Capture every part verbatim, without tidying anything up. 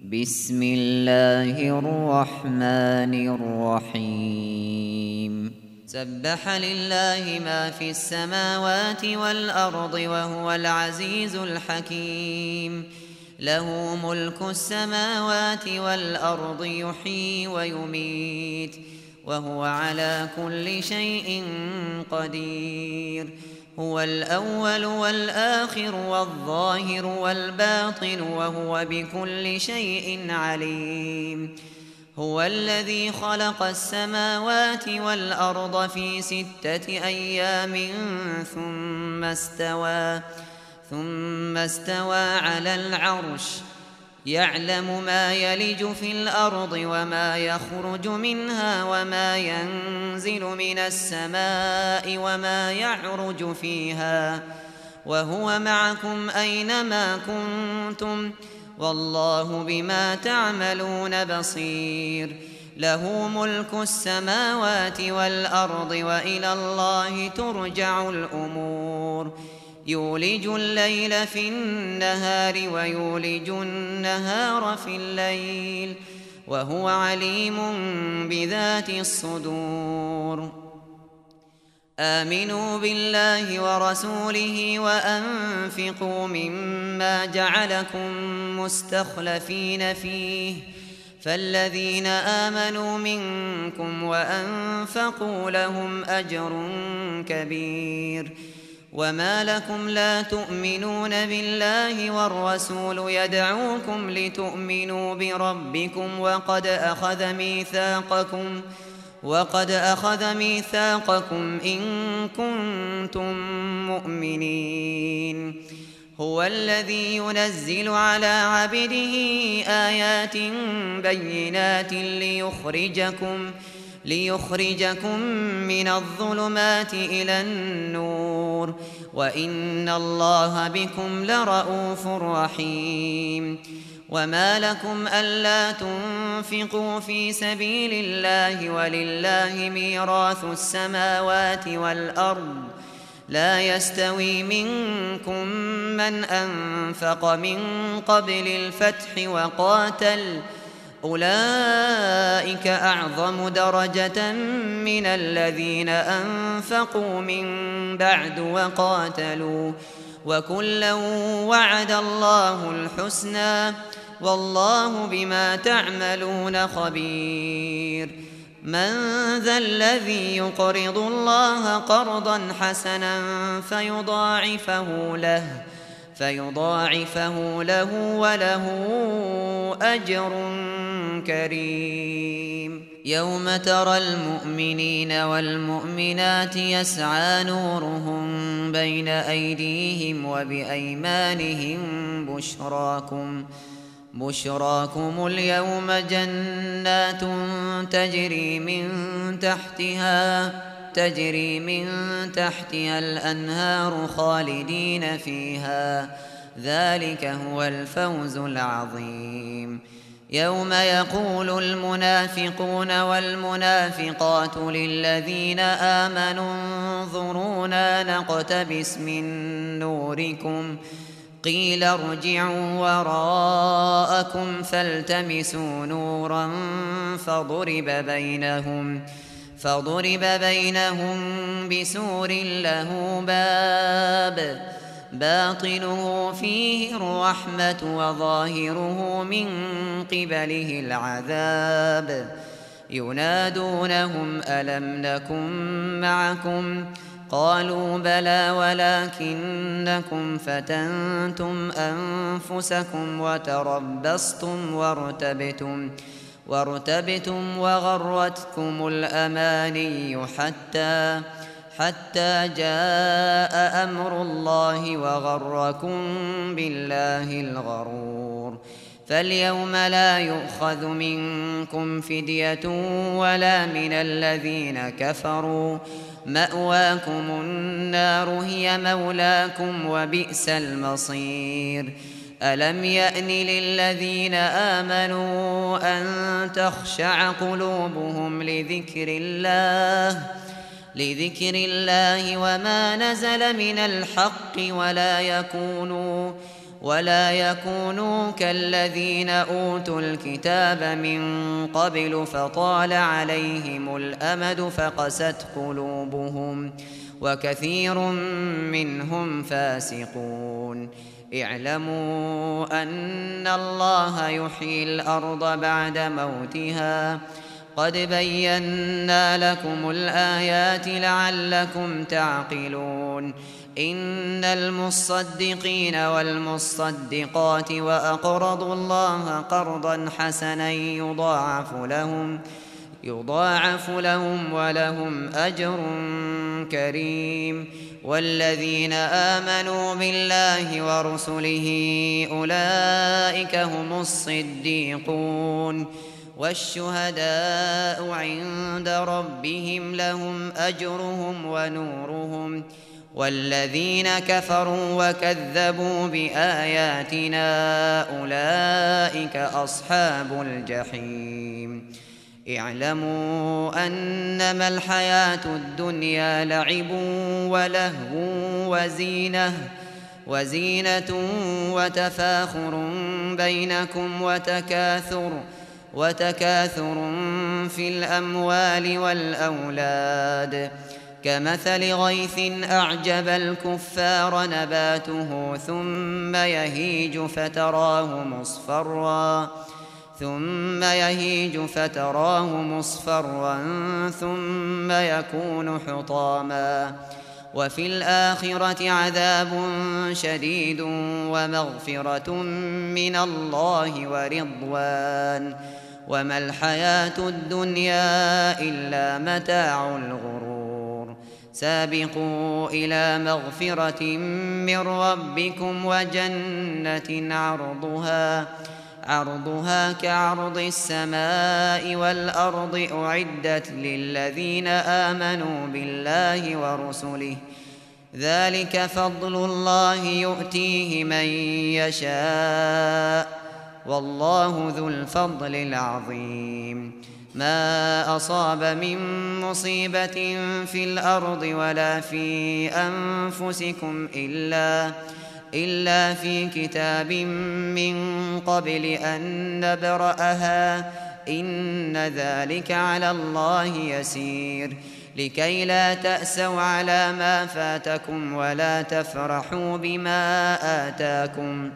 بسم الله الرحمن الرحيم سبح لله ما في السماوات والأرض وهو العزيز الحكيم له ملك السماوات والأرض يحيي ويميت وهو على كل شيء قدير هو الأول والآخر والظاهر والباطن وهو بكل شيء عليم هو الذي خلق السماوات والأرض في ستة أيام ثم استوى ثم استوى على العرش يعلم ما يلج في الأرض وما يخرج منها وما ينزل من السماء وما يعرج فيها وهو معكم أينما كنتم والله بما تعملون بصير له ملك السماوات والأرض وإلى الله ترجع الأمور يولج الليل في النهار ويولج النهار في الليل وهو عليم بذات الصدور آمنوا بالله ورسوله وأنفقوا مما جعلكم مستخلفين فيه فالذين آمنوا منكم وأنفقوا لهم أجر كبير وما لكم لا تؤمنون بالله والرسول يدعوكم لتؤمنوا بربكم وقد أخذ ميثاقكم وقد أخذ ميثاقكم إن كنتم مؤمنين هو الذي ينزل على عبده آيات بينات ليخرجكم ليخرجكم من الظلمات إلى النور وإن الله بكم لرءوف رحيم وما لكم ألا تنفقوا في سبيل الله ولله ميراث السماوات والأرض لا يستوي منكم من أنفق من قبل الفتح وقاتل أولئك أعظم درجة من الذين أنفقوا من بعد وقاتلوا وكلا وعد الله الحسنى والله بما تعملون خبير من ذا الذي يقرض الله قرضا حسنا فيضاعفه له فيضاعفه له وله أجر كريم يوم ترى المؤمنين والمؤمنات يسعى نورهم بين أيديهم وبأيمانهم بشراكم بشراكم اليوم جنات تجري من تحتها تجري من تحتها الأنهار خالدين فيها ذلك هو الفوز العظيم يوم يقول المنافقون والمنافقات للذين آمنوا انظرونا نقتبس من نوركم قيل ارجعوا وراءكم فالتمسوا نورا فضرب بينهم فضرب بينهم بسور له باب باطنه فيه الرحمة وظاهره من قبله العذاب ينادونهم ألم نكن معكم قالوا بلى ولكنكم فتنتم أنفسكم وتربصتم وارتبتم وارتبتم وغرتكم الأماني حتى حتى جاء أمر الله وغركم بالله الغرور فاليوم لا يؤخذ منكم فدية ولا من الذين كفروا مأواكم النار هي مولاكم وبئس المصير ألم يأن للذين آمنوا أن تخشع قلوبهم لذكر الله لذكر الله وما نزل من الحق ولا يكونوا ولا يكونوا كالذين أوتوا الكتاب من قبل فطال عليهم الأمد فقست قلوبهم وكثير منهم فاسقون. اعلموا أن الله يحيي الأرض بعد موتها قد بينا لكم الآيات لعلكم تعقلون. إن المصدقين والمصدقات وأقرضوا الله قرضا حسنا يضاعف لهم يضاعف لهم ولهم أجر كريم. والذين آمنوا بالله ورسله أولئك هم الصديقون والشهداء عند ربهم لهم أجرهم ونورهم. والذين كفروا وكذبوا بآياتنا أولئك أصحاب الجحيم. اعلموا أنما الحياة الدنيا لعب ولهو وزينة وزينة وتفاخر بينكم وتكاثر وتكاثر في الأموال والأولاد كمثل غيث أعجب الكفار نباته ثم يهيج فتراه مصفرا ثم يهيج فتراه مصفرا ثم يكون حطاما وفي الآخرة عذاب شديد ومغفرة من الله ورضوان وما الحياة الدنيا إلا متاع الغرور. سابقوا إلى مغفرة من ربكم وجنة عرضها عرضها كعرض السماء والأرض أعدت للذين آمنوا بالله ورسله ذلك فضل الله يؤتيه من يشاء والله ذو الفضل العظيم. ما أصاب من مصيبة في الأرض ولا في أنفسكم إلا إلا في كتاب من قبل أن نبرأها إن ذلك على الله يسير. لكي لا تأسوا على ما فاتكم ولا تفرحوا بما آتاكم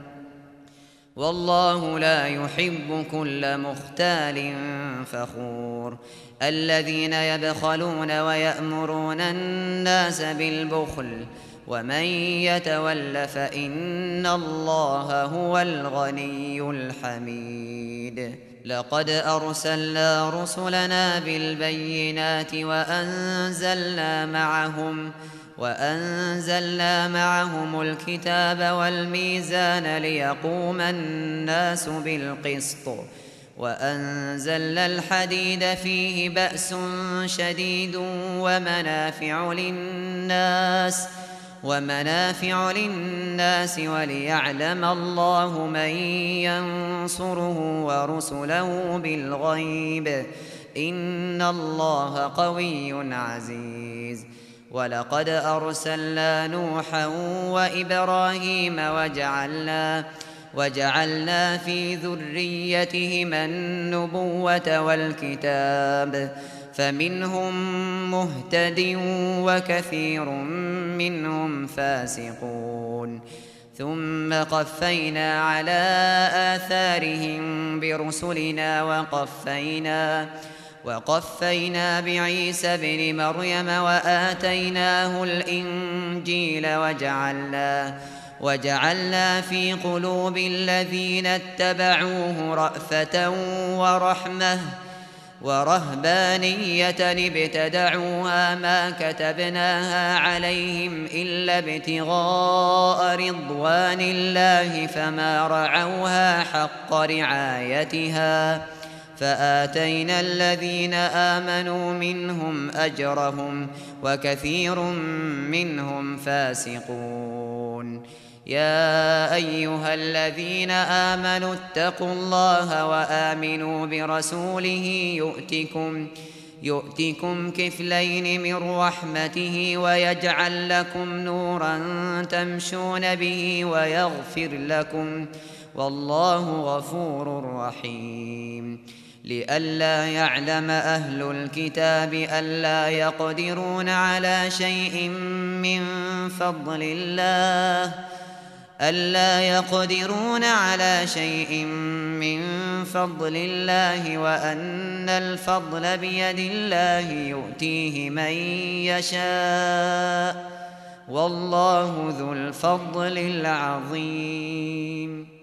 والله لا يحب كل مختال فخور. الذين يبخلون ويأمرون الناس بالبخل ومن يتول فإن الله هو الغني الحميد. لقد أرسلنا رسلنا بالبينات وأنزلنا معهم وأنزلنا معهم الكتاب والميزان ليقوم الناس بالقسط وأنزلنا الحديد فيه بأس شديد ومنافع للناس ومنافع للناس وليعلم الله من ينصره ورسله بالغيب إن الله قوي عزيز. ولقد أرسلنا نوحا وإبراهيم وجعلنا وجعلنا في ذريتهما النبوة والكتاب فمنهم مهتد وكثير منهم فاسقون. ثم قفينا على آثارهم برسلنا وقفينا وقفينا بعيسى ابن مريم وآتيناه الإنجيل وجعلنا وجعلنا في قلوب الذين اتبعوه رأفة ورحمة ورهبانية ابتدعوها ما كتبناها عليهم إلا ابتغاء رضوان الله فما رعوها حق رعايتها فآتينا الذين آمنوا منهم أجرهم وكثير منهم فاسقون. يا أيها الذين آمنوا اتقوا الله وآمنوا برسوله يؤتكم يؤتكم كفلين من رحمته ويجعل لكم نورا تمشون به ويغفر لكم والله غفور رحيم. لئلا يعلم أهل الكتاب ألا يقدرون على شيء من فضل الله ألا يقدرون على شيء من فضل الله وأن الفضل بيد الله يؤتيه من يشاء والله ذو الفضل العظيم.